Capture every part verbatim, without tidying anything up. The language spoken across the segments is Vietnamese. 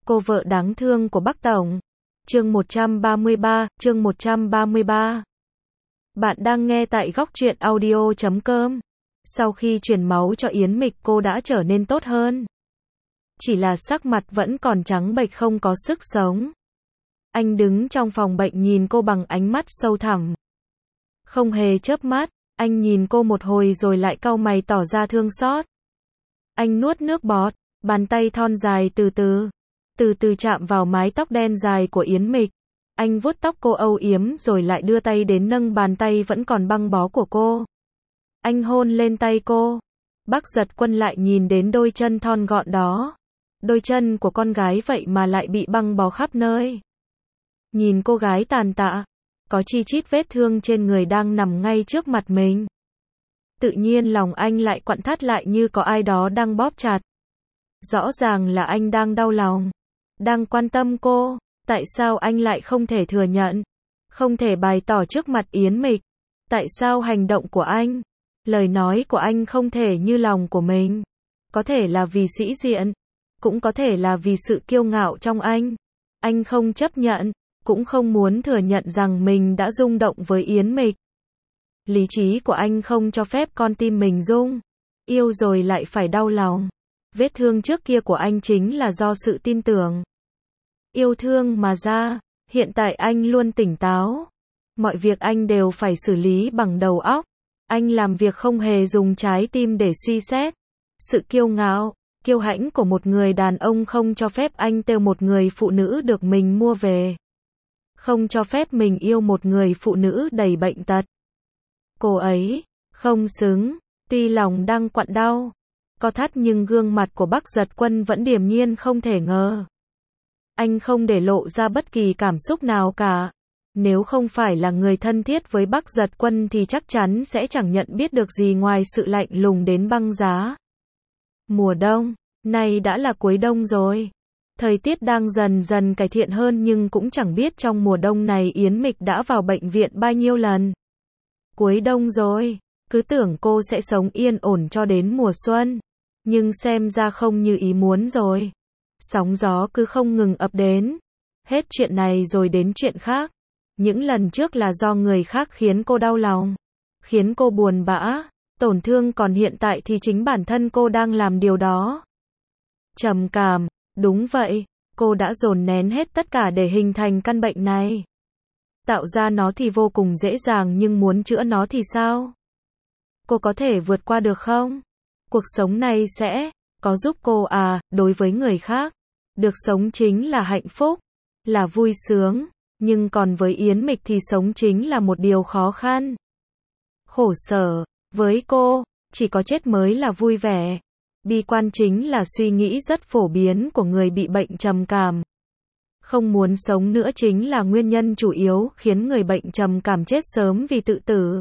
Cô vợ đáng thương của Bắc Tổng. Chương một trăm ba mươi ba, chương một trăm ba mươi ba. Bạn đang nghe tại góc truyện audio chấm com. Sau khi truyền máu cho Yến Mịch, cô đã trở nên tốt hơn. Chỉ là sắc mặt vẫn còn trắng bệch, không có sức sống. Anh đứng trong phòng bệnh nhìn cô bằng ánh mắt sâu thẳm. Không hề chớp mắt, anh nhìn cô một hồi rồi lại cau mày tỏ ra thương xót. Anh nuốt nước bọt, bàn tay thon dài từ từ, từ từ chạm vào mái tóc đen dài của Yến Mịch. Anh vuốt tóc cô âu yếm rồi lại đưa tay đến nâng bàn tay vẫn còn băng bó của cô. Anh hôn lên tay cô. Bắc Giật Quân lại nhìn đến đôi chân thon gọn đó. Đôi chân của con gái vậy mà lại bị băng bó khắp nơi. Nhìn cô gái tàn tạ, có chi chít vết thương trên người đang nằm ngay trước mặt mình. Tự nhiên lòng anh lại quặn thắt lại như có ai đó đang bóp chặt. Rõ ràng là anh đang đau lòng, đang quan tâm cô. Tại sao anh lại không thể thừa nhận, không thể bày tỏ trước mặt Yến Mịch? Tại sao hành động của anh, lời nói của anh không thể như lòng của mình? Có thể là vì sĩ diện, cũng có thể là vì sự kiêu ngạo trong anh. Anh không chấp nhận, cũng không muốn thừa nhận rằng mình đã rung động với Yến Mịch. Lý trí của anh không cho phép con tim mình rung. Yêu rồi lại phải đau lòng. Vết thương trước kia của anh chính là do sự tin tưởng, yêu thương mà ra. Hiện tại anh luôn tỉnh táo. Mọi việc anh đều phải xử lý bằng đầu óc. Anh làm việc không hề dùng trái tim để suy xét. Sự kiêu ngạo, kiêu hãnh của một người đàn ông không cho phép anh trêu một người phụ nữ được mình mua về. Không cho phép mình yêu một người phụ nữ đầy bệnh tật. Cô ấy không xứng. Tuy lòng đang quặn đau, co thắt, nhưng gương mặt của Bắc Giật Quân vẫn điềm nhiên không thể ngờ. Anh không để lộ ra bất kỳ cảm xúc nào cả. Nếu không phải là người thân thiết với Bắc Giật Quân thì chắc chắn sẽ chẳng nhận biết được gì ngoài sự lạnh lùng đến băng giá. Mùa đông, nay đã là cuối đông rồi. Thời tiết đang dần dần cải thiện hơn, nhưng cũng chẳng biết trong mùa đông này Yến Mịch đã vào bệnh viện bao nhiêu lần. Cuối đông rồi, cứ tưởng cô sẽ sống yên ổn cho đến mùa xuân. Nhưng xem ra không như ý muốn rồi. Sóng gió cứ không ngừng ập đến. Hết chuyện này rồi đến chuyện khác. Những lần trước là do người khác khiến cô đau lòng, khiến cô buồn bã, tổn thương, còn hiện tại thì chính bản thân cô đang làm điều đó. Trầm cảm, đúng vậy, cô đã dồn nén hết tất cả để hình thành căn bệnh này. Tạo ra nó thì vô cùng dễ dàng, nhưng muốn chữa nó thì sao? Cô có thể vượt qua được không? Cuộc sống này sẽ có giúp cô à? Đối với người khác, được sống chính là hạnh phúc, là vui sướng. Nhưng còn với Yến Mịch thì sống chính là một điều khó khăn, khổ sở. Với cô, chỉ có chết mới là vui vẻ. Bi quan chính là suy nghĩ rất phổ biến của người bị bệnh trầm cảm. Không muốn sống nữa chính là nguyên nhân chủ yếu khiến người bệnh trầm cảm chết sớm vì tự tử.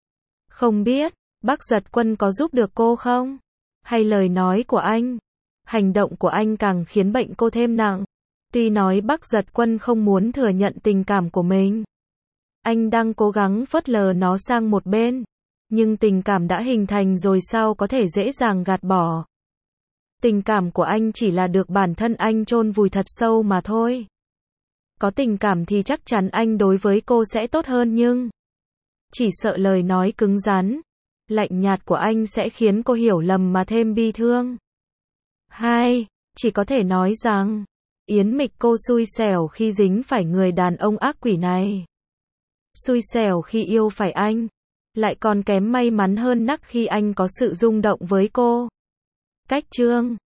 Không biết Bắc Giật Quân có giúp được cô không? Hay lời nói của anh, hành động của anh càng khiến bệnh cô thêm nặng? Tuy nói Bắc Giật Quân không muốn thừa nhận tình cảm của mình, anh đang cố gắng phớt lờ nó sang một bên. Nhưng tình cảm đã hình thành rồi, sao có thể dễ dàng gạt bỏ? Tình cảm của anh chỉ là được bản thân anh chôn vùi thật sâu mà thôi. Có tình cảm thì chắc chắn anh đối với cô sẽ tốt hơn, nhưng chỉ sợ lời nói cứng rắn, lạnh nhạt của anh sẽ khiến cô hiểu lầm mà thêm bi thương. Hai, chỉ có thể nói rằng Yến Mịch, cô xui xẻo khi dính phải người đàn ông ác quỷ này. Xui xẻo khi yêu phải anh, lại còn kém may mắn hơn nắc khi anh có sự rung động với cô. Cách chương